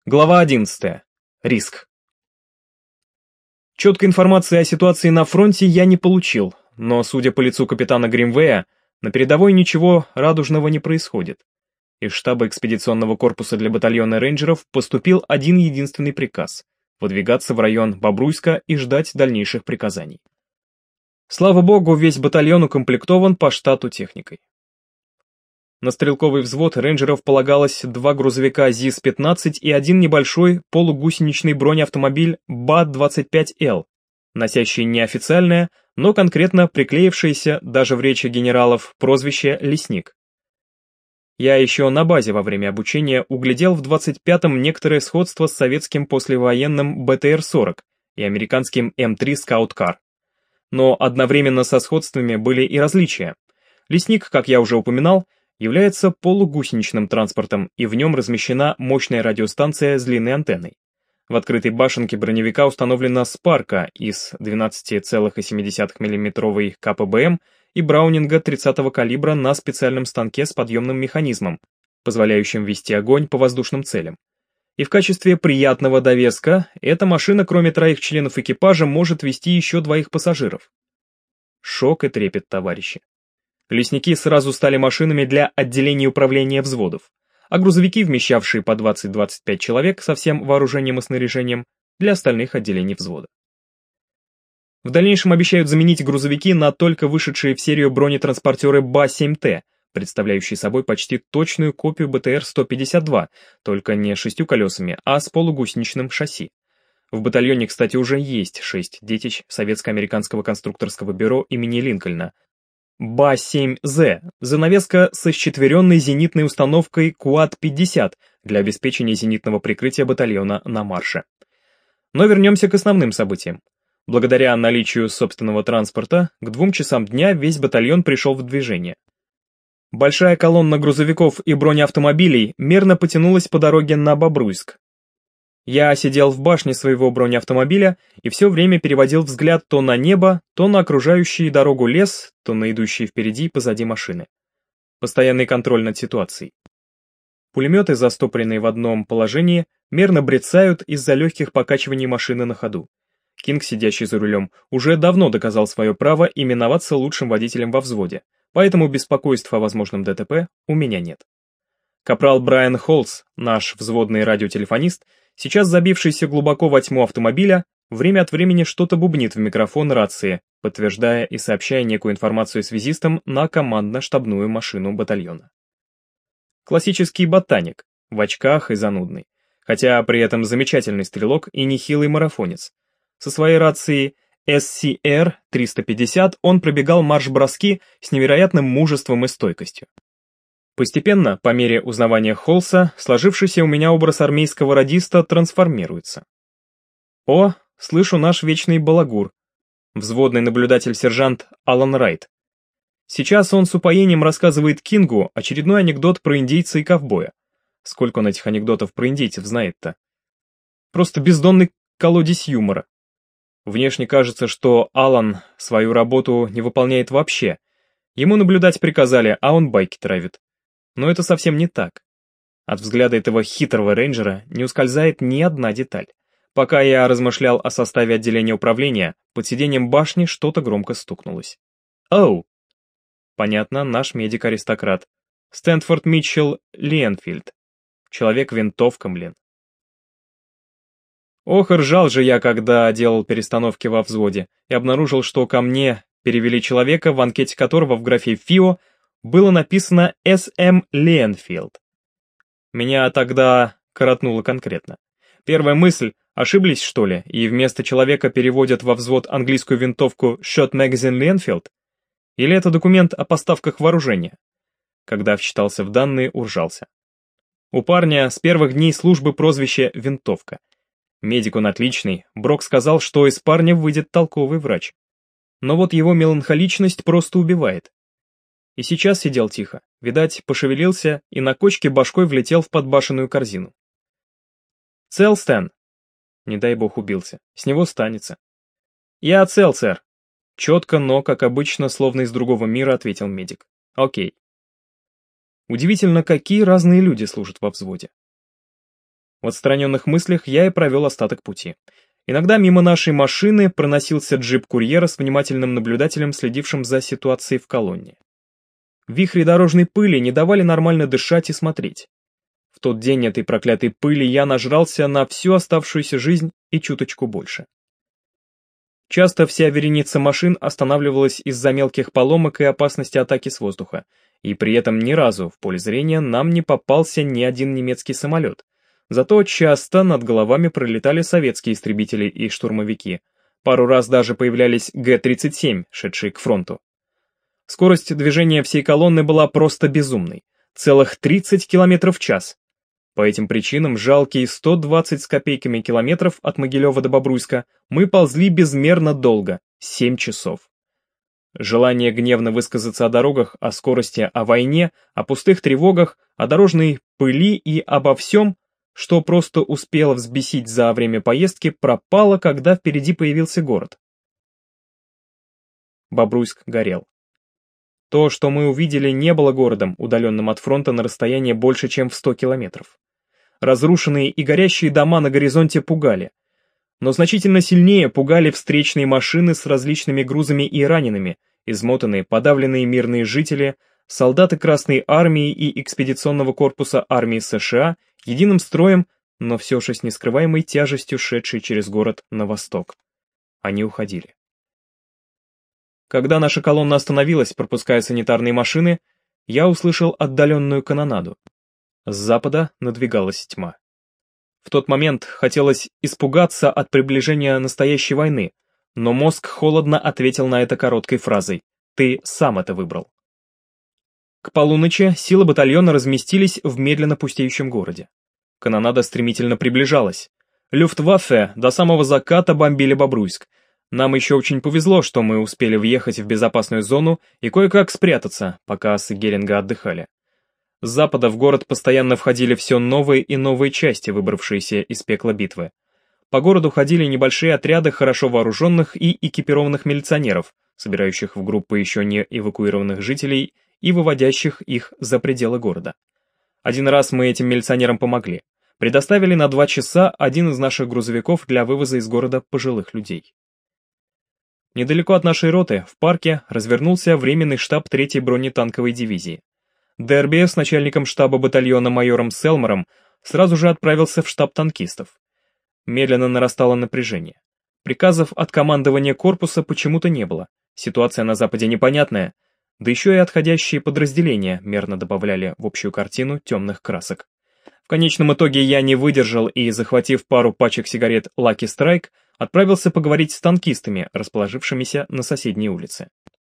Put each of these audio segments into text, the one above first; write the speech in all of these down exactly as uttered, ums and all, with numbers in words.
Глава одиннадцатая. Риск. Четкой информации о ситуации на фронте я не получил, но, судя по лицу капитана Гримвея, на передовой ничего радужного не происходит. Из штаба экспедиционного корпуса для батальона рейнджеров поступил один единственный приказ — выдвигаться в район Бобруйска и ждать дальнейших приказаний. Слава богу, весь батальон укомплектован по штату техникой. На стрелковый взвод рейнджеров полагалось два грузовика ЗИС пятнадцать и один небольшой полугусеничный бронеавтомобиль Ба двадцать пять Л, носящий неофициальное, но конкретно приклеившееся даже в речи генералов прозвище «Лесник». Я еще на базе во время обучения углядел в двадцать пятом некоторое сходство с советским послевоенным Бэ Тэ Эр сорок и американским Эм три Скаут-Кар. Но одновременно со сходствами были и различия. «Лесник», как я уже упоминал, является полугусеничным транспортом, и в нем размещена мощная радиостанция с длинной антенной. В открытой башенке броневика установлена спарка из двенадцать целых семь десятых миллиметровой Ка Пэ Бэ Эм и браунинга тридцатого калибра на специальном станке с подъемным механизмом, позволяющим вести огонь по воздушным целям. И в качестве приятного довеска эта машина, кроме троих членов экипажа, может вести еще двоих пассажиров. Шок и трепет, товарищи. Лесники сразу стали машинами для отделения управления взводов, а грузовики, вмещавшие по двадцать-двадцать пять человек со всем вооружением и снаряжением, для остальных отделений взвода. В дальнейшем обещают заменить грузовики на только вышедшие в серию бронетранспортеры Ба семь Тэ, представляющие собой почти точную копию Бэ Тэ Эр сто пятьдесят два, только не с шестью колесами, а с полугусеничным шасси. В батальоне, кстати, уже есть шесть детищ советско-американского конструкторского бюро имени Линкольна. Ба семь Зэ – занавеска со счетверенной зенитной установкой Куад пятьдесят для обеспечения зенитного прикрытия батальона на марше. Но вернемся к основным событиям. Благодаря наличию собственного транспорта, к двум часам дня весь батальон пришел в движение. Большая колонна грузовиков и бронеавтомобилей мерно потянулась по дороге на Бобруйск. Я сидел в башне своего бронеавтомобиля и все время переводил взгляд то на небо, то на окружающий дорогу лес, то на идущие впереди и позади машины. Постоянный контроль над ситуацией. Пулеметы, застопоренные в одном положении, мерно брецают из-за легких покачиваний машины на ходу. Кинг, сидящий за рулем, уже давно доказал свое право именоваться лучшим водителем во взводе, поэтому беспокойств о возможном Дэ Тэ Пэ у меня нет. Капрал Брайан Холлс, наш взводный радиотелефонист, сейчас забившийся глубоко во тьму автомобиля, время от времени что-то бубнит в микрофон рации, подтверждая и сообщая некую информацию связистам на командно-штабную машину батальона. Классический ботаник, в очках и занудный, хотя при этом замечательный стрелок и нехилый марафонец. Со своей рацией Эс Си Эр триста пятьдесят он пробегал марш-броски с невероятным мужеством и стойкостью. Постепенно, по мере узнавания Холлса, сложившийся у меня образ армейского радиста трансформируется. О, слышу наш вечный балагур, взводный наблюдатель-сержант Алан Райт. Сейчас он с упоением рассказывает Кингу очередной анекдот про индейца и ковбоя. Сколько он этих анекдотов про индейцев знает-то? Просто бездонный колодец юмора. Внешне кажется, что Алан свою работу не выполняет вообще. Ему наблюдать приказали, а он байки травит. Но это совсем не так. От взгляда этого хитрого рейнджера не ускользает ни одна деталь. Пока я размышлял о составе отделения управления, под сиденьем башни что-то громко стукнулось. Оу! Понятно, наш медик-аристократ. Стэнфорд Митчелл Ленфильд. Человек-винтовка, блин. Ох, и ржал же я, когда делал перестановки во взводе, и обнаружил, что ко мне перевели человека, в анкете которого в графе ФИО было написано Эс Эм Ленфилд. Меня тогда коротнуло конкретно. Первая мысль, ошиблись что ли, и вместо человека переводят во взвод английскую винтовку Shot Magazine Ленфилд? Или это документ о поставках вооружения? Когда вчитался в данные, уржался. У парня с первых дней службы прозвище «Винтовка». Медик он отличный, Брок сказал, что из парня выйдет толковый врач. Но вот его меланхоличность просто убивает. И сейчас сидел тихо, видать, пошевелился и на кочке башкой влетел в подбашенную корзину. «Цел, Стэн?» Не дай бог убился, с него станется. «Я цел, сэр». Четко, но, как обычно, словно из другого мира, ответил медик. «Окей». Удивительно, какие разные люди служат во взводе. В отстраненных мыслях я и провел остаток пути. Иногда мимо нашей машины проносился джип курьера с внимательным наблюдателем, следившим за ситуацией в колонне. Вихри дорожной пыли не давали нормально дышать и смотреть. В тот день этой проклятой пыли я нажрался на всю оставшуюся жизнь и чуточку больше. Часто вся вереница машин останавливалась из-за мелких поломок и опасности атаки с воздуха, и при этом ни разу в поле зрения нам не попался ни один немецкий самолет. Зато часто над головами пролетали советские истребители и штурмовики. Пару раз даже появлялись Гэ тридцать семь, шедшие к фронту. Скорость движения всей колонны была просто безумной. Целых тридцать километров в час. По этим причинам жалкие сто двадцать с копейками километров от Могилева до Бобруйска мы ползли безмерно долго, семь часов. Желание гневно высказаться о дорогах, о скорости, о войне, о пустых тревогах, о дорожной пыли и обо всем, что просто успело взбесить за время поездки, пропало, когда впереди появился город. Бобруйск горел. То, что мы увидели, не было городом, удаленным от фронта на расстояние больше, чем в сто километров. Разрушенные и горящие дома на горизонте пугали. Но значительно сильнее пугали встречные машины с различными грузами и ранеными, измотанные, подавленные мирные жители, солдаты Красной Армии и экспедиционного корпуса армии США, единым строем, но все же с нескрываемой тяжестью шедшие через город на восток. Они уходили. Когда наша колонна остановилась, пропуская санитарные машины, я услышал отдаленную канонаду. С запада надвигалась тьма. В тот момент хотелось испугаться от приближения настоящей войны, но мозг холодно ответил на это короткой фразой: «Ты сам это выбрал». К полуночи силы батальона разместились в медленно пустеющем городе. Канонада стремительно приближалась. Люфтваффе до самого заката бомбили Бобруйск. Нам еще очень повезло, что мы успели въехать в безопасную зону и кое-как спрятаться, пока асы Геринга отдыхали. С запада в город постоянно входили все новые и новые части, выбравшиеся из пекла битвы. По городу ходили небольшие отряды хорошо вооруженных и экипированных милиционеров, собирающих в группы еще не эвакуированных жителей и выводящих их за пределы города. Один раз мы этим милиционерам помогли. Предоставили на два часа один из наших грузовиков для вывоза из города пожилых людей. Недалеко от нашей роты, в парке, развернулся временный штаб третьей бронетанковой дивизии. Дерби с начальником штаба батальона майором Селмором сразу же отправился в штаб танкистов. Медленно нарастало напряжение. Приказов от командования корпуса почему-то не было. Ситуация на западе непонятная, да еще и отходящие подразделения мерно добавляли в общую картину темных красок. В конечном итоге я не выдержал и, захватив пару пачек сигарет Lucky Strike, отправился поговорить с танкистами, расположившимися на соседней улице.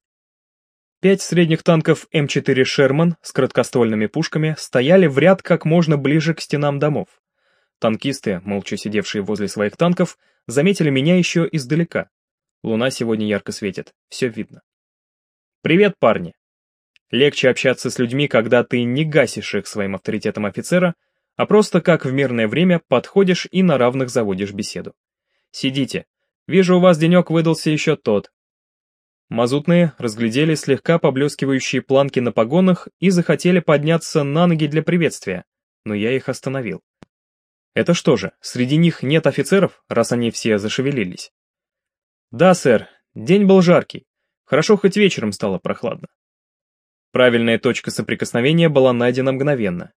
Пять средних танков эм четыре «Шерман» с краткоствольными пушками стояли в ряд как можно ближе к стенам домов. Танкисты, молча сидевшие возле своих танков, заметили меня еще издалека. Луна сегодня ярко светит, все видно. «Привет, парни!» Легче общаться с людьми, когда ты не гасишь их своим авторитетом офицера, а просто как в мирное время подходишь и на равных заводишь беседу. «Сидите. Вижу, у вас денек выдался еще тот». Мазутные разглядели слегка поблескивающие планки на погонах и захотели подняться на ноги для приветствия, но я их остановил. Это что же, среди них нет офицеров, раз они все зашевелились? Да, сэр, день был жаркий. Хорошо, хоть вечером стало прохладно. Правильная точка соприкосновения была найдена мгновенно.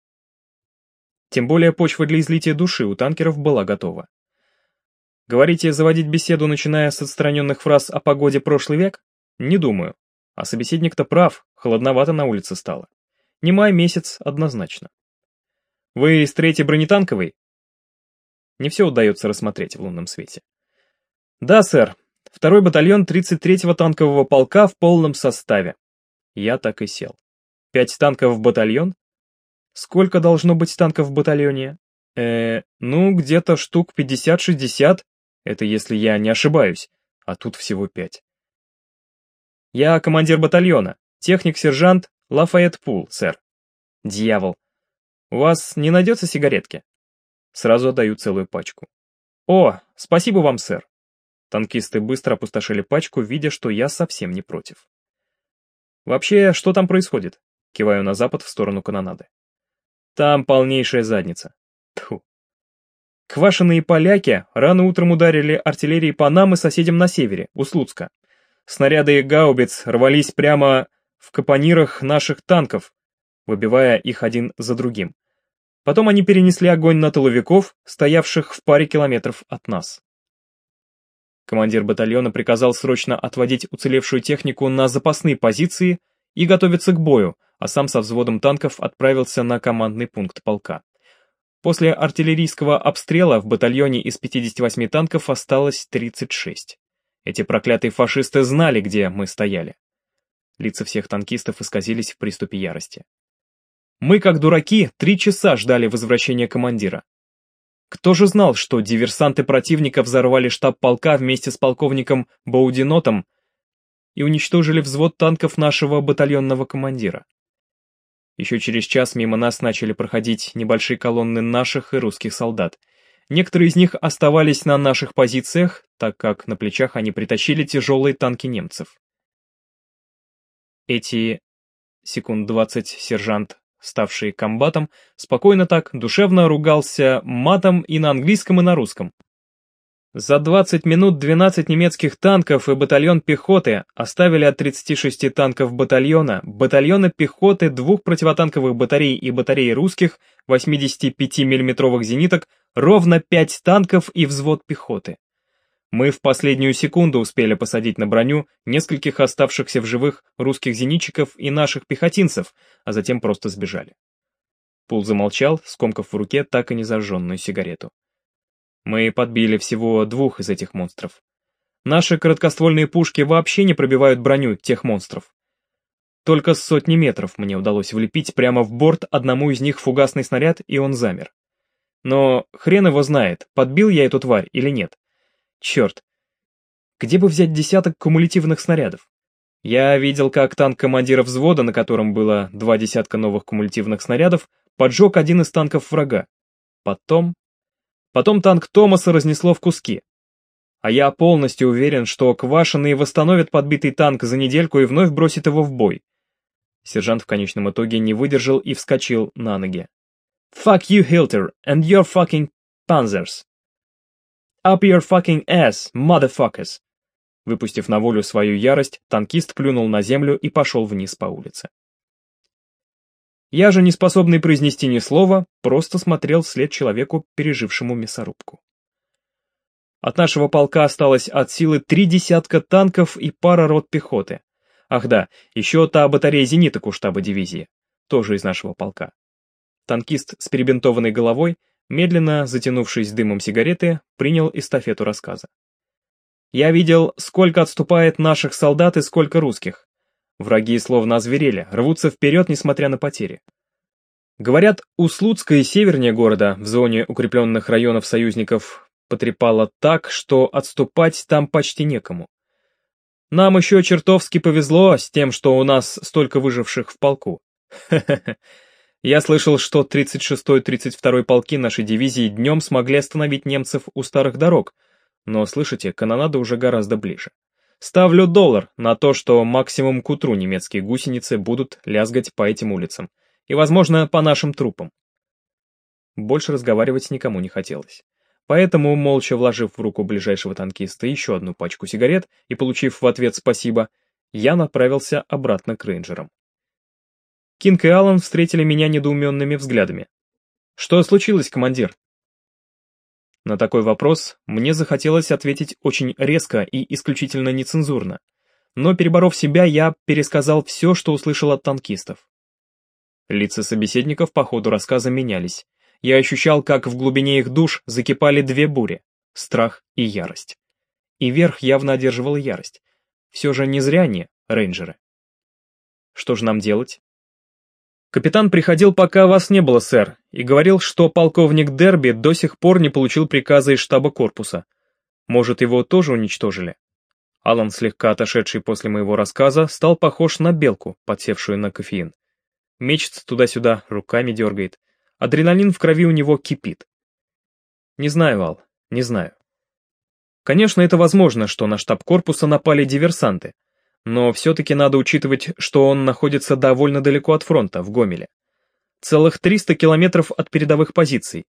Тем более почва для излития души у танкеров была готова. Говорите, заводить беседу, начиная с отстраненных фраз о погоде прошлый век? Не думаю. А собеседник-то прав, холодновато на улице стало. Не май месяц, однозначно. Вы из третьей бронетанковой? Не все удается рассмотреть в лунном свете. Да, сэр. Второй батальон тридцать третьего танкового полка в полном составе. Я так и сел. Пять танков в батальон? Сколько должно быть танков в батальоне? Э, ну, где-то штук пятьдесят-шестьдесят. Это если я не ошибаюсь, а тут всего пять. Я командир батальона, техник-сержант Лафайет Пул, сэр. Дьявол. У вас не найдется сигаретки? Сразу отдаю целую пачку. О, спасибо вам, сэр. Танкисты быстро опустошили пачку, видя, что я совсем не против. Вообще, что там происходит? Киваю на запад в сторону канонады. Там полнейшая задница. Тьфу. Квашеные поляки рано утром ударили артиллерией по нам и соседям на севере, у Слуцка. Снаряды гаубиц рвались прямо в капонирах наших танков, выбивая их один за другим. Потом они перенесли огонь на тыловиков, стоявших в паре километров от нас. Командир батальона приказал срочно отводить уцелевшую технику на запасные позиции и готовиться к бою, а сам со взводом танков отправился на командный пункт полка. После артиллерийского обстрела в батальоне из пятидесяти восьми танков осталось тридцать шесть. Эти проклятые фашисты знали, где мы стояли. Лица всех танкистов исказились в приступе ярости. Мы, как дураки, три часа ждали возвращения командира. Кто же знал, что диверсанты противника взорвали штаб полка вместе с полковником Боудинотом и уничтожили взвод танков нашего батальонного командира? Еще через час мимо нас начали проходить небольшие колонны наших и русских солдат. Некоторые из них оставались на наших позициях, так как на плечах они притащили тяжелые танки немцев. Эти, секунд двадцать, сержант, ставший комбатом, спокойно так, душевно ругался матом и на английском, и на русском. За двадцать минут двенадцать немецких танков и батальон пехоты оставили от тридцати шести танков батальона, батальона пехоты, двух противотанковых батарей и батареи русских восьмидесятипятимиллиметровых зениток ровно пять танков и взвод пехоты. Мы в последнюю секунду успели посадить на броню нескольких оставшихся в живых русских зенитчиков и наших пехотинцев, а затем просто сбежали. Пул замолчал, скомкав в руке так и не зажженную сигарету. Мы подбили всего двух из этих монстров. Наши короткоствольные пушки вообще не пробивают броню тех монстров. Только с сотни метров мне удалось влепить прямо в борт одному из них фугасный снаряд, и он замер. Но хрен его знает, подбил я эту тварь или нет. Черт, где бы взять десяток кумулятивных снарядов? Я видел, как танк командира взвода, на котором было два десятка новых кумулятивных снарядов, поджег один из танков врага. Потом... Потом танк Томаса разнесло в куски. А я полностью уверен, что квашеные восстановят подбитый танк за недельку и вновь бросят его в бой. Сержант в конечном итоге не выдержал и вскочил на ноги. Fuck you, Hilter, and your fucking panzers. Up your fucking ass, motherfuckers. Выпустив на волю свою ярость, танкист плюнул на землю и пошел вниз по улице. Я же, не способный произнести ни слова, просто смотрел вслед человеку, пережившему мясорубку. От нашего полка осталось от силы три десятка танков и пара рот пехоты. Ах да, еще та батарея зениток у штаба дивизии, тоже из нашего полка. Танкист с перебинтованной головой, медленно затянувшись дымом сигареты, принял эстафету рассказа. Я видел, сколько отступает наших солдат и сколько русских. Враги словно озверели, рвутся вперед, несмотря на потери. Говорят, у Слуцка и севернее города, в зоне укрепленных районов союзников, потрепало так, что отступать там почти некому. Нам еще чертовски повезло с тем, что у нас столько выживших в полку. Ха-ха-ха. Я слышал, что тридцать шестой тридцать второй полки нашей дивизии днем смогли остановить немцев у старых дорог, но, слышите, канонада уже гораздо ближе. Ставлю доллар на то, что максимум к утру немецкие гусеницы будут лязгать по этим улицам. И, возможно, по нашим трупам. Больше разговаривать никому не хотелось. Поэтому, молча вложив в руку ближайшего танкиста еще одну пачку сигарет и получив в ответ «спасибо», я направился обратно к рейнджерам. Кинг и Аллан встретили меня недоуменными взглядами. «Что случилось, командир?» На такой вопрос мне захотелось ответить очень резко и исключительно нецензурно, но, переборов себя, я пересказал все, что услышал от танкистов. Лица собеседников по ходу рассказа менялись. Я ощущал, как в глубине их душ закипали две бури — страх и ярость. И верх явно одерживала ярость. Все же не зря они, рейнджеры. Что же нам делать? Капитан приходил, пока вас не было, сэр, и говорил, что полковник Дерби до сих пор не получил приказа из штаба корпуса. Может, его тоже уничтожили? Аллан, слегка отошедший после моего рассказа, стал похож на белку, подсевшую на кофеин. Мечется туда-сюда, руками дергает. Адреналин в крови у него кипит. Не знаю, Ал, не знаю. Конечно, это возможно, что на штаб корпуса напали диверсанты, но все-таки надо учитывать, что он находится довольно далеко от фронта, в Гомеле. Целых триста километров от передовых позиций.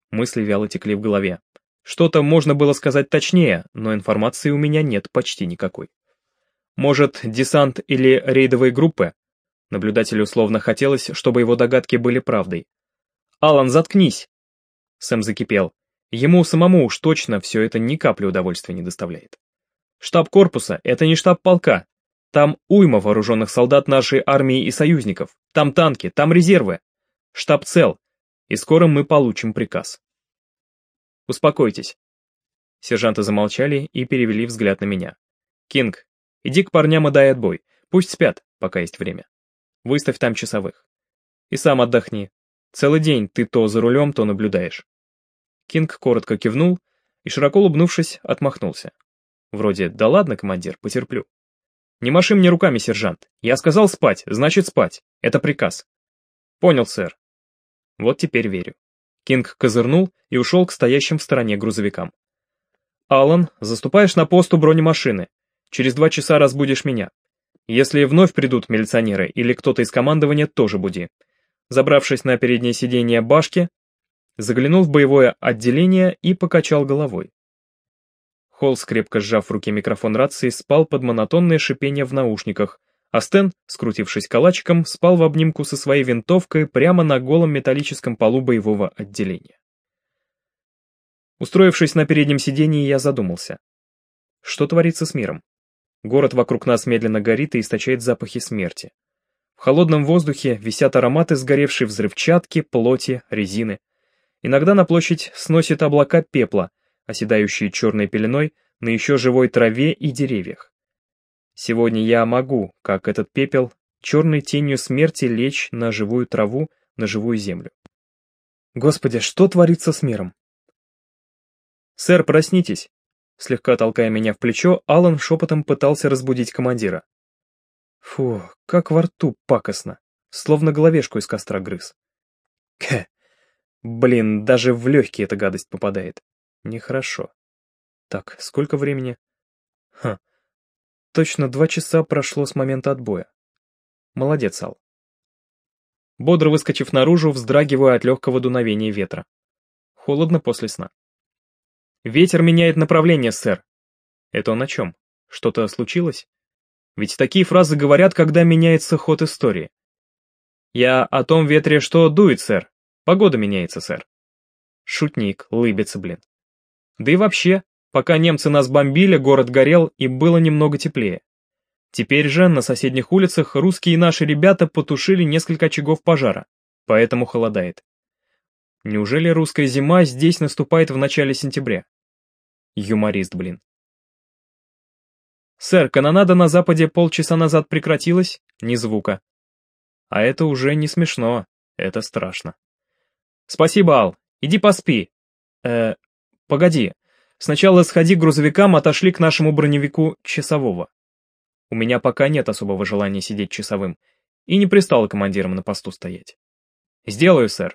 Мысли вяло текли в голове. Что-то можно было сказать точнее, но информации у меня нет почти никакой. Может, десант или рейдовые группы? Наблюдателю словно хотелось, чтобы его догадки были правдой. «Алан, заткнись!» Сэм закипел. Ему самому уж точно все это ни капли удовольствия не доставляет. Штаб корпуса — это не штаб полка. Там уйма вооруженных солдат нашей армии и союзников. Там танки, там резервы. Штаб цел, и скоро мы получим приказ. Успокойтесь. Сержанты замолчали и перевели взгляд на меня. Кинг, иди к парням и дай отбой. Пусть спят, пока есть время. Выставь там часовых. И сам отдохни. Целый день ты то за рулем, то наблюдаешь. Кинг коротко кивнул и, широко улыбнувшись, отмахнулся. Вроде «да ладно, командир, потерплю». «Не маши мне руками, сержант. Я сказал спать, значит спать. Это приказ». «Понял, сэр». Вот теперь верю. Кинг козырнул и ушел к стоящим в стороне грузовикам. «Алан, заступаешь на пост у бронемашины. Через два часа разбудишь меня. Если вновь придут милиционеры или кто-то из командования, тоже буди». Забравшись на переднее сиденье башки, заглянул в боевое отделение и покачал головой. Холлс, крепко сжав в руке микрофон рации, спал под монотонное шипение в наушниках, а Стэн, скрутившись калачиком, спал в обнимку со своей винтовкой прямо на голом металлическом полу боевого отделения. Устроившись на переднем сидении, я задумался. Что творится с миром? Город вокруг нас медленно горит и источает запахи смерти. В холодном воздухе висят ароматы сгоревшей взрывчатки, плоти, резины. Иногда на площадь сносит облака пепла, оседающие черной пеленой на еще живой траве и деревьях. Сегодня я могу, как этот пепел, черной тенью смерти лечь на живую траву, на живую землю. Господи, что творится с миром? «Сэр, проснитесь!» Слегка толкая меня в плечо, Алан шепотом пытался разбудить командира. Фу, как во рту пакостно, словно головешку из костра грыз. Кхе, блин, даже в легкие эта гадость попадает. Нехорошо. Так, сколько времени? Ха, точно два часа прошло с момента отбоя. Молодец, Ал. Бодро выскочив наружу, вздрагиваю от легкого дуновения ветра. Холодно после сна. Ветер меняет направление, сэр. Это он о чем? Что-то случилось? Ведь такие фразы говорят, когда меняется ход истории. Я о том ветре, что дует, сэр. Погода меняется, сэр. Шутник, лыбится, блин. Да и вообще, пока немцы нас бомбили, город горел и было немного теплее. Теперь же на соседних улицах русские и наши ребята потушили несколько очагов пожара, поэтому холодает. Неужели русская зима здесь наступает в начале сентября? Юморист, блин. Сэр, канонада на западе полчаса назад прекратилась, ни звука. А это уже не смешно, это страшно. Спасибо, Ал, иди поспи. Э, погоди, сначала сходи к грузовикам, отошли к нашему броневику часового. У меня пока нет особого желания сидеть часовым, и не пристало командиром на посту стоять. Сделаю, сэр.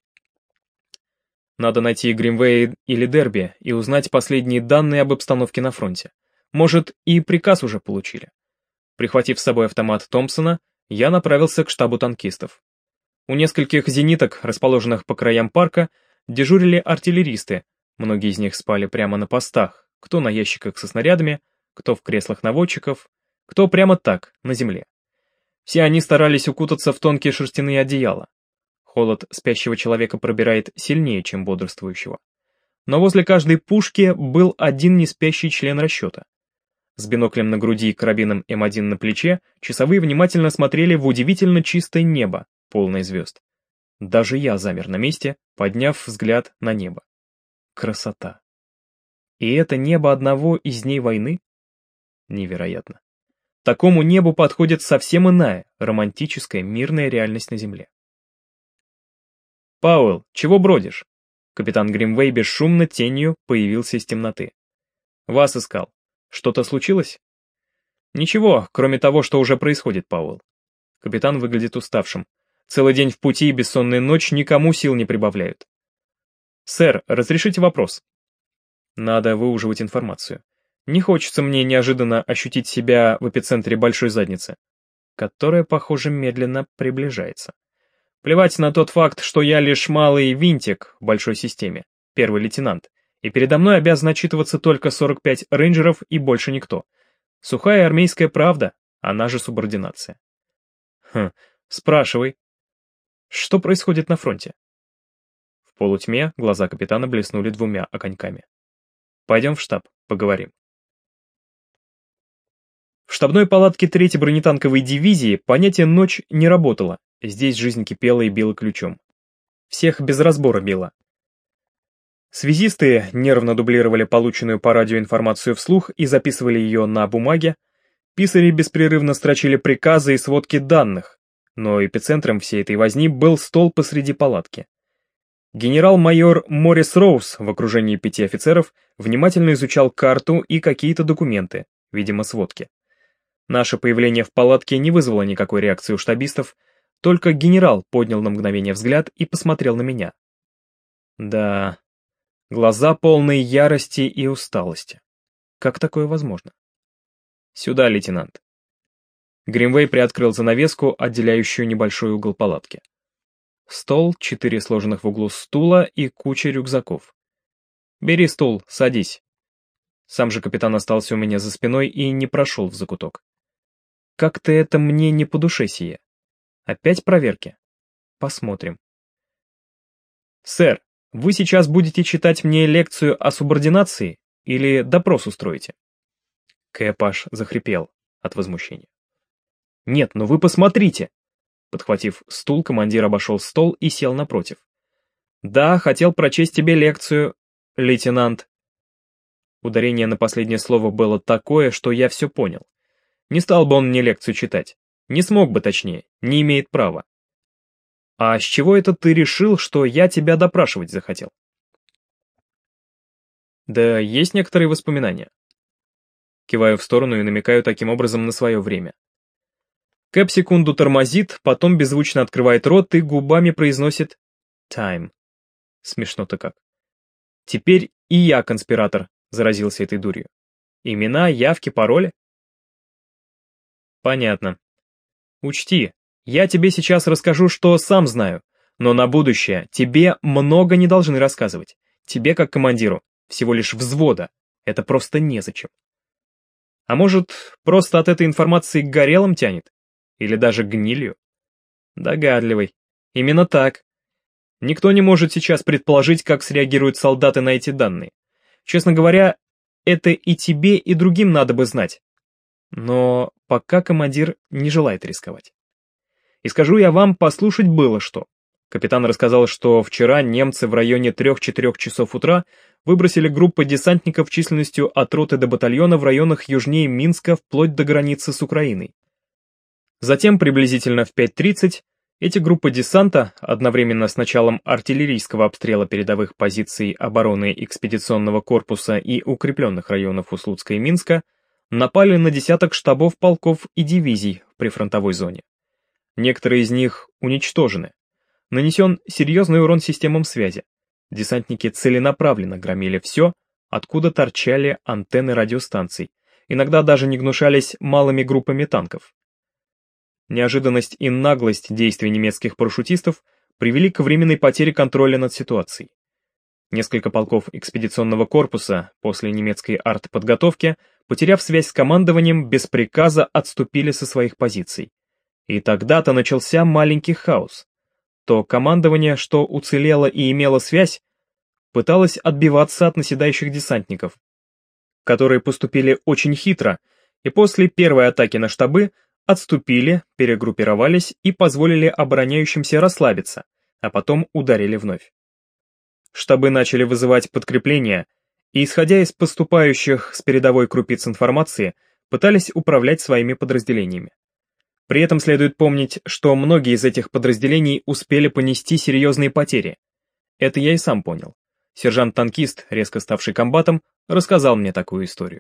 Надо найти Гримвей или Дерби и узнать последние данные об обстановке на фронте. Может, и приказ уже получили. Прихватив с собой автомат Томпсона, я направился к штабу танкистов. У нескольких зениток, расположенных по краям парка, дежурили артиллеристы, многие из них спали прямо на постах, кто на ящиках со снарядами, кто в креслах наводчиков, кто прямо так, на земле. Все они старались укутаться в тонкие шерстяные одеяла. Холод спящего человека пробирает сильнее, чем бодрствующего. Но возле каждой пушки был один неспящий член расчета. С биноклем на груди и карабином эм один на плече часовые внимательно смотрели в удивительно чистое небо, полное звезд. Даже я замер на месте, подняв взгляд на небо. Красота. И это небо одного из дней войны? Невероятно. Такому небу подходит совсем иная, романтическая, мирная реальность на земле. «Пауэлл, чего бродишь?» Капитан Гримвей бесшумно тенью появился из темноты. «Вас искал. Что-то случилось?» «Ничего, кроме того, что уже происходит, Пауэлл». Капитан выглядит уставшим. Целый день в пути и бессонная ночь никому сил не прибавляют. «Сэр, разрешите вопрос?» Надо выуживать информацию. Не хочется мне неожиданно ощутить себя в эпицентре большой задницы, которая, похоже, медленно приближается. Плевать на тот факт, что я лишь малый винтик в большой системе. первый лейтенант, и передо мной обязан отчитываться только сорок пять рейнджеров и больше никто. Сухая армейская правда, она же субординация. Хм, спрашивай. Что происходит на фронте? В полутьме глаза капитана блеснули двумя огоньками. Пойдем в штаб, поговорим. В штабной палатке третьей бронетанковой дивизии понятие «ночь» не работало, здесь жизнь кипела и била ключом. Всех без разбора била. Связисты нервно дублировали полученную по радио информацию вслух и записывали ее на бумаге, писари беспрерывно строчили приказы и сводки данных, но эпицентром всей этой возни был стол посреди палатки. Генерал-майор Моррис Роуз в окружении пяти офицеров внимательно изучал карту и какие-то документы, видимо, сводки. Наше появление в палатке не вызвало никакой реакции у штабистов, только генерал поднял на мгновение взгляд и посмотрел на меня. Да, глаза полные ярости и усталости. Как такое возможно? Сюда, лейтенант. Гримвей приоткрыл занавеску, отделяющую небольшой угол палатки. Стол, четыре сложенных в углу стула и куча рюкзаков. Бери стул, садись. Сам же капитан остался у меня за спиной и не прошел в закуток. Как-то это мне не по душе сие. Опять проверки? Посмотрим. Сэр, вы сейчас будете читать мне лекцию о субординации или допрос устроите? Кэп аж захрипел от возмущения. Нет, ну вы посмотрите. Подхватив стул, командир обошел стол и сел напротив. Да, хотел прочесть тебе лекцию, лейтенант. Ударение на последнее слово было такое, что я все понял. Не стал бы он мне лекцию читать. Не смог бы, точнее, не имеет права. А с чего это ты решил, что я тебя допрашивать захотел? Да есть некоторые воспоминания. Киваю в сторону и намекаю таким образом на свое время. Кэп секунду тормозит, потом беззвучно открывает рот и губами произносит «time». Смешно-то как. Теперь и я конспиратор, заразился этой дурью. Имена, явки, пароли? Понятно. Учти, я тебе сейчас расскажу, что сам знаю, но на будущее тебе много не должны рассказывать. Тебе, как командиру, всего лишь взвода. Это просто незачем. А может, просто от этой информации горелым тянет? Или даже гнилью? Догадливый. Именно так. Никто не может сейчас предположить, как среагируют солдаты на эти данные. Честно говоря, это и тебе, и другим надо бы знать. Но пока командир не желает рисковать. И скажу я вам, послушать было что. Капитан рассказал, что вчера немцы в районе трех-четырех часов утра выбросили группу десантников численностью от роты до батальона в районах южнее Минска вплоть до границы с Украиной. Затем, приблизительно в пять тридцать, эти группы десанта, одновременно с началом артиллерийского обстрела передовых позиций обороны экспедиционного корпуса и укрепленных районов Услуцка и Минска, напали на десяток штабов полков и дивизий в прифронтовой зоне. Некоторые из них уничтожены. Нанесен серьезный урон системам связи. Десантники целенаправленно громили все, откуда торчали антенны радиостанций, иногда даже не гнушались малыми группами танков. Неожиданность и наглость действий немецких парашютистов привели к временной потере контроля над ситуацией. Несколько полков экспедиционного корпуса после немецкой артподготовки, потеряв связь с командованием, без приказа отступили со своих позиций. И тогда-то начался маленький хаос. То командование, что уцелело и имело связь, пыталось отбиваться от наседающих десантников, которые поступили очень хитро, и после первой атаки на штабы отступили, перегруппировались и позволили обороняющимся расслабиться, а потом ударили вновь. Штабы начали вызывать подкрепления, и, исходя из поступающих с передовой крупиц информации, пытались управлять своими подразделениями. При этом следует помнить, что многие из этих подразделений успели понести серьезные потери. Это я и сам понял. Сержант-танкист, резко ставший комбатом, рассказал мне такую историю.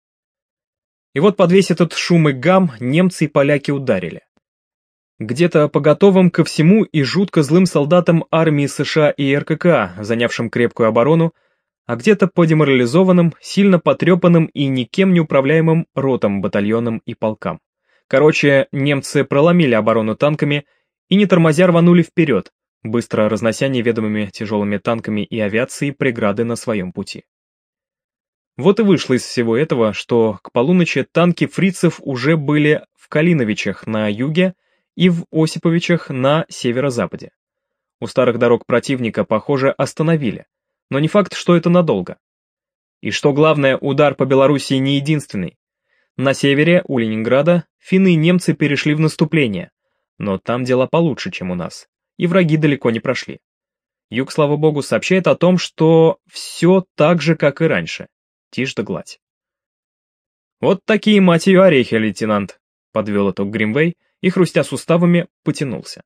И вот под весь этот шум и гам немцы и поляки ударили. Где-то по готовым ко всему и жутко злым солдатам армии США и РККА, занявшим крепкую оборону, а где-то по деморализованным, сильно потрепанным и никем не управляемым ротам, батальонам и полкам. Короче, немцы проломили оборону танками и не тормозя рванули вперед, быстро разнося неведомыми тяжелыми танками и авиацией преграды на своем пути. Вот и вышло из всего этого, что к полуночи танки фрицев уже были в Калиновичах на юге и в Осиповичах на северо-западе. У старых дорог противника, похоже, остановили, но не факт, что это надолго. И что главное, удар по Белоруссии не единственный. На севере, у Ленинграда, финны и немцы перешли в наступление, но там дела получше, чем у нас, и враги далеко не прошли. Юг, слава богу, сообщает о том, что все так же, как и раньше. Тишь да гладь. «Вот такие, мать ее, орехи, лейтенант», — подвел итог Гримвей и, хрустя суставами, потянулся.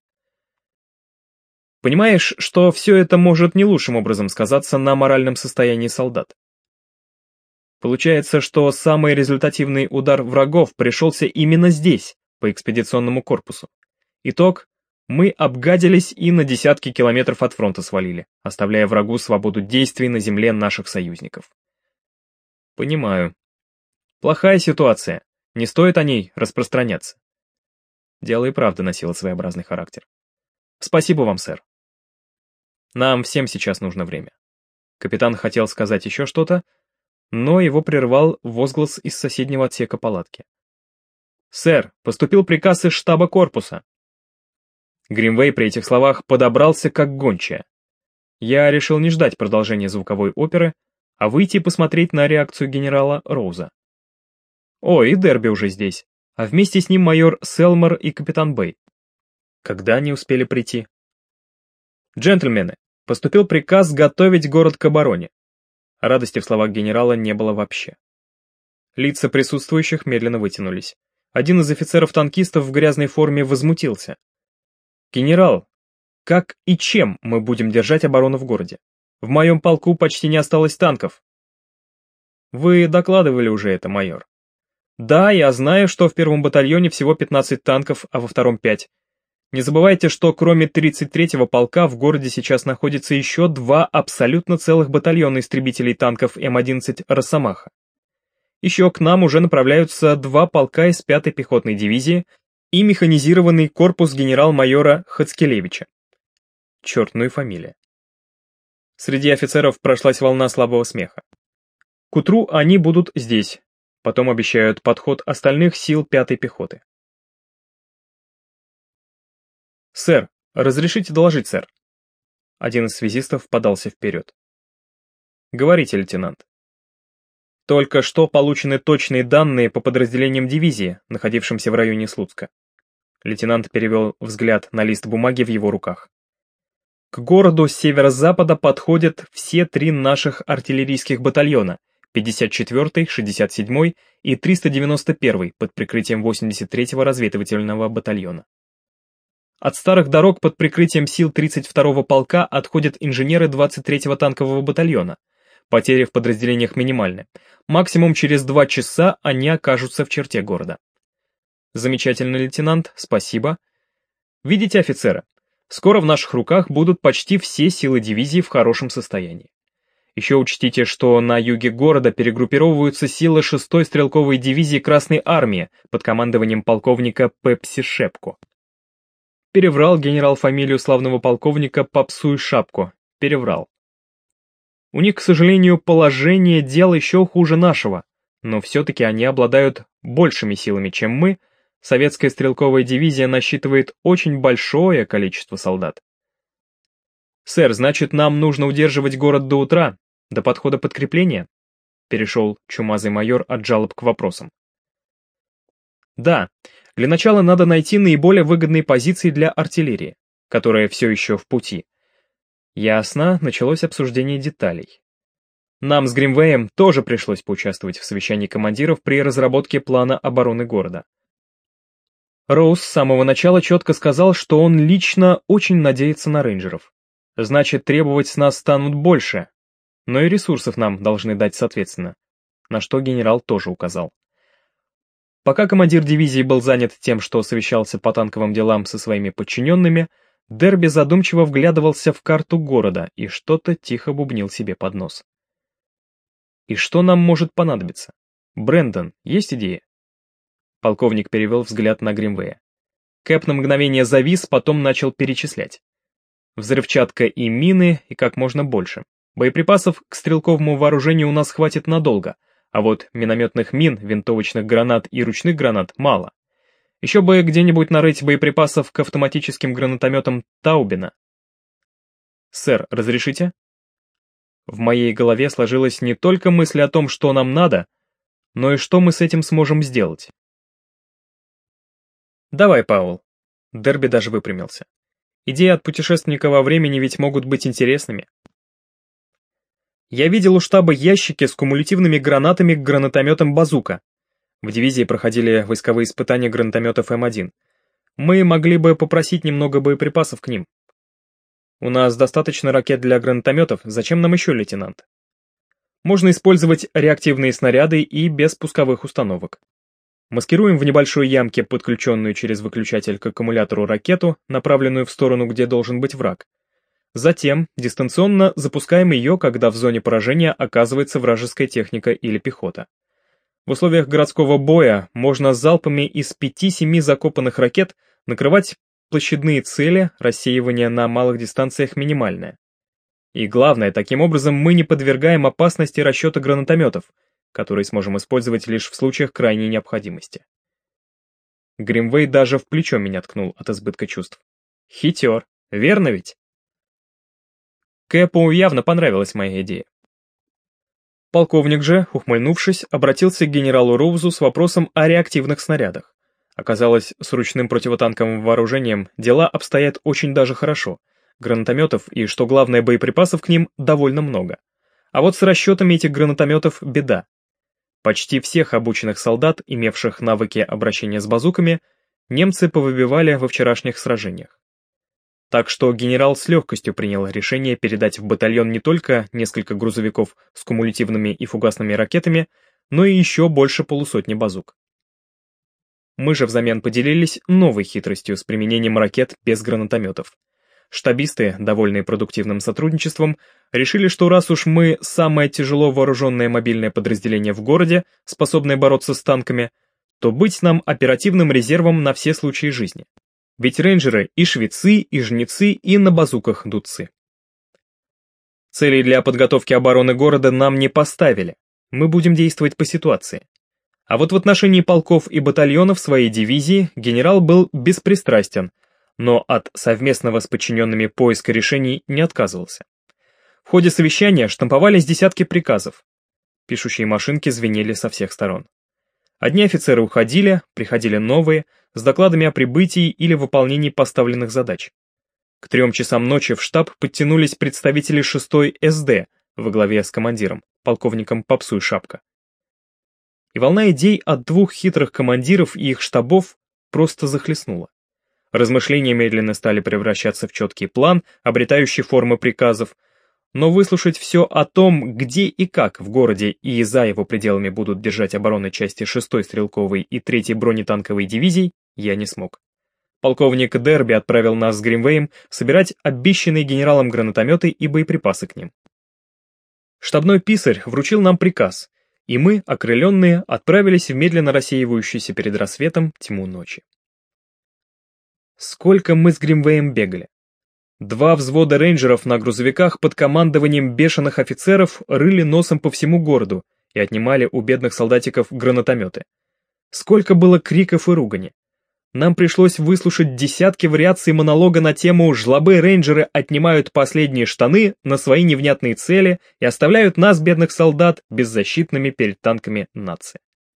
«Понимаешь, что все это может не лучшим образом сказаться на моральном состоянии солдат? Получается, что самый результативный удар врагов пришелся именно здесь, по экспедиционному корпусу. Итог — мы обгадились и на десятки километров от фронта свалили, оставляя врагу свободу действий на земле наших союзников». «Понимаю. Плохая ситуация, не стоит о ней распространяться». Дело и правда носило своеобразный характер. «Спасибо вам, сэр. Нам всем сейчас нужно время». Капитан хотел сказать еще что-то, но его прервал возглас из соседнего отсека палатки. «Сэр, поступил приказ из штаба корпуса». Гримвей при этих словах подобрался как гончая. Я решил не ждать продолжения звуковой оперы, а выйти и посмотреть на реакцию генерала Роуза. О, и Дерби уже здесь, а вместе с ним майор Селмор и капитан Бэй. Когда они успели прийти? «Джентльмены, поступил приказ готовить город к обороне». Радости в словах генерала не было вообще. Лица присутствующих медленно вытянулись. Один из офицеров-танкистов в грязной форме возмутился. «Генерал, как и чем мы будем держать оборону в городе? В моем полку почти не осталось танков». «Вы докладывали уже это, майор». «Да, я знаю, что в первом батальоне всего пятнадцать танков, а во втором пять. Не забывайте, что кроме тридцать третьего полка в городе сейчас находится еще два абсолютно целых батальона истребителей танков Эм одиннадцать «Росомаха». Еще к нам уже направляются два полка из пятой пехотной дивизии и механизированный корпус генерал-майора Хацкелевича. Черт, ну и фамилия. Среди офицеров прошлась волна слабого смеха. К утру они будут здесь, потом обещают подход остальных сил пятой пехоты. «Сэр, разрешите доложить, сэр?» Один из связистов подался вперед. «Говорите, лейтенант». «Только что получены точные данные по подразделениям дивизии, находившимся в районе Слуцка». Лейтенант перевел взгляд на лист бумаги в его руках. «К городу с северо-запада подходят все три наших артиллерийских батальона, пятьдесят четвёртый, шестьдесят седьмой и триста девяносто первый под прикрытием восемьдесят третьего разведывательного батальона. От старых дорог под прикрытием сил тридцать второго полка отходят инженеры двадцать третьего танкового батальона. Потери в подразделениях минимальны. Максимум через два часа они окажутся в черте города». «Замечательно, лейтенант, спасибо. Видите, офицеры, скоро в наших руках будут почти все силы дивизии в хорошем состоянии. Еще учтите, что на юге города перегруппировываются силы шестой стрелковой дивизии Красной армии под командованием полковника Пепси Шепко». Переврал генерал фамилию славного полковника Попсу и Шапку. Переврал. У них, к сожалению, положение дел еще хуже нашего, но все-таки они обладают большими силами, чем мы. Советская стрелковая дивизия насчитывает очень большое количество солдат. «Сэр, значит, нам нужно удерживать город до утра, до подхода подкрепления?» Перешел чумазый майор от жалоб к вопросам. «Да. Для начала надо найти наиболее выгодные позиции для артиллерии, которая все еще в пути». Ясно, началось обсуждение деталей. Нам с Гримвеем тоже пришлось поучаствовать в совещании командиров при разработке плана обороны города. Роуз с самого начала четко сказал, что он лично очень надеется на рейнджеров. Значит, требовать с нас станут больше, но и ресурсов нам должны дать соответственно, на что генерал тоже указал. Пока командир дивизии был занят тем, что совещался по танковым делам со своими подчиненными, Дерби задумчиво вглядывался в карту города и что-то тихо бубнил себе под нос. «И что нам может понадобиться? Брэндон, есть идея?» Полковник перевел взгляд на Гримвея. Кэп на мгновение завис, потом начал перечислять. Взрывчатка и мины, и как можно больше. Боеприпасов к стрелковому вооружению у нас хватит надолго, а вот минометных мин, винтовочных гранат и ручных гранат мало. Еще бы где-нибудь нарыть боеприпасов к автоматическим гранатометам Таубина. «Сэр, разрешите?» В моей голове сложилась не только мысль о том, что нам надо, но и что мы с этим сможем сделать. «Давай, Паул». Дерби даже выпрямился. «Идеи от путешественника во времени ведь могут быть интересными». Я видел у штаба ящики с кумулятивными гранатами к гранатометам «Базука». В дивизии проходили войсковые испытания гранатометов эм один. Мы могли бы попросить немного боеприпасов к ним. У нас достаточно ракет для гранатометов, зачем нам еще, лейтенант? Можно использовать реактивные снаряды и без пусковых установок. Маскируем в небольшой ямке подключенную через выключатель к аккумулятору ракету, направленную в сторону, где должен быть враг. Затем дистанционно запускаем ее, когда в зоне поражения оказывается вражеская техника или пехота. В условиях городского боя можно залпами из пяти-семи закопанных ракет накрывать площадные цели, рассеивание на малых дистанциях минимальное. И главное, таким образом мы не подвергаем опасности расчета гранатометов, которые сможем использовать лишь в случаях крайней необходимости. Гримвей даже в плечо меня ткнул от избытка чувств. Хитер, верно ведь? Кэпу явно понравилась моя идея. Полковник же, ухмыльнувшись, обратился к генералу Роузу с вопросом о реактивных снарядах. Оказалось, с ручным противотанковым вооружением дела обстоят очень даже хорошо. Гранатометов и, что главное, боеприпасов к ним довольно много. А вот с расчетами этих гранатометов беда. Почти всех обученных солдат, имевших навыки обращения с базуками, немцы повыбивали во вчерашних сражениях. Так что генерал с легкостью принял решение передать в батальон не только несколько грузовиков с кумулятивными и фугасными ракетами, но и еще больше полусотни базук. Мы же взамен поделились новой хитростью с применением ракет без гранатометов. Штабисты, довольные продуктивным сотрудничеством, решили, что раз уж мы самое тяжело вооруженное мобильное подразделение в городе, способное бороться с танками, то быть нам оперативным резервом на все случаи жизни. Ведь рейнджеры и швецы, и жнецы, и на базуках дудцы. Целей для подготовки обороны города нам не поставили. Мы будем действовать по ситуации. А вот в отношении полков и батальонов своей дивизии генерал был беспристрастен, но от совместного с подчиненными поиска решений не отказывался. В ходе совещания штамповались десятки приказов. Пишущие машинки звенели со всех сторон. Одни офицеры уходили, приходили новые, с докладами о прибытии или выполнении поставленных задач. К трем часам ночи в штаб подтянулись представители шестой эс дэ во главе с командиром, полковником Попсуй Шапка. И волна идей от двух хитрых командиров и их штабов просто захлестнула. Размышления медленно стали превращаться в четкий план, обретающий формы приказов, но выслушать все о том, где и как в городе и за его пределами будут держать обороны части шестой стрелковой и третьей бронетанковой дивизий, я не смог. Полковник Дерби отправил нас с Гримвеем собирать обещанные генералом гранатометы и боеприпасы к ним. Штабной писарь вручил нам приказ, и мы, окрыленные, отправились в медленно рассеивающуюся перед рассветом тьму ночи. Сколько мы с Гримвеем бегали. Два взвода рейнджеров на грузовиках под командованием бешеных офицеров рыли носом по всему городу и отнимали у бедных солдатиков гранатометы. Сколько было криков и ругани. Нам пришлось выслушать десятки вариаций монолога на тему «Жлобы-рейнджеры отнимают последние штаны на свои невнятные цели и оставляют нас, бедных солдат, беззащитными перед танками нации».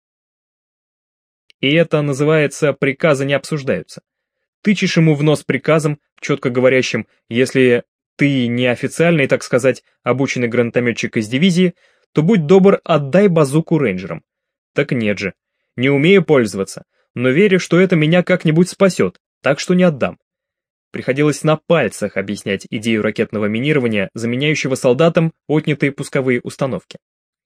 И это называется «приказы не обсуждаются». Тычешь ему в нос приказом, четко говорящим, если ты не официальный, так сказать, обученный гранатометчик из дивизии, то будь добр, отдай базуку рейнджерам. Так нет же, не умею пользоваться, но верю, что это меня как-нибудь спасет, так что не отдам. Приходилось на пальцах объяснять идею ракетного минирования, заменяющего солдатам отнятые пусковые установки.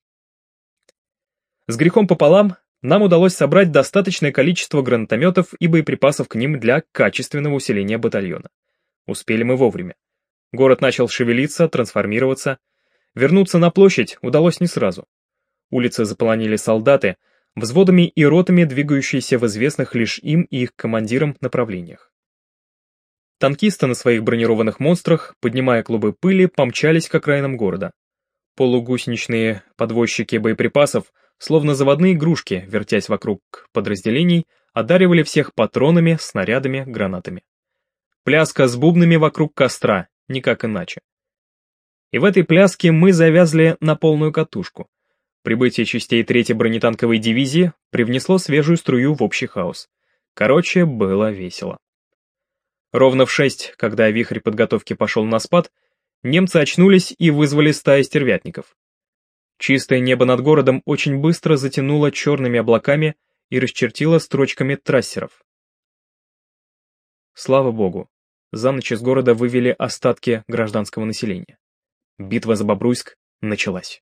С грехом пополам нам удалось собрать достаточное количество гранатометов и боеприпасов к ним для качественного усиления батальона. Успели мы вовремя. Город начал шевелиться, трансформироваться. Вернуться на площадь удалось не сразу. Улицы заполонили солдаты, взводами и ротами, двигающиеся в известных лишь им и их командирам направлениях. Танкисты на своих бронированных монстрах, поднимая клубы пыли, помчались к окраинам города. Полугусеничные подвозчики боеприпасов, словно заводные игрушки, вертясь вокруг подразделений, одаривали всех патронами, снарядами, гранатами. Пляска с бубнами вокруг костра, никак иначе. И в этой пляске мы завязли на полную катушку. Прибытие частей третьей бронетанковой дивизии привнесло свежую струю в общий хаос. Короче, было весело. Ровно в шесть, когда вихрь подготовки пошел на спад, немцы очнулись и вызвали стаи стервятников. Чистое небо над городом очень быстро затянуло черными облаками и расчертило строчками трассеров. Слава богу, за ночь из города вывели остатки гражданского населения. Битва за Бобруйск началась.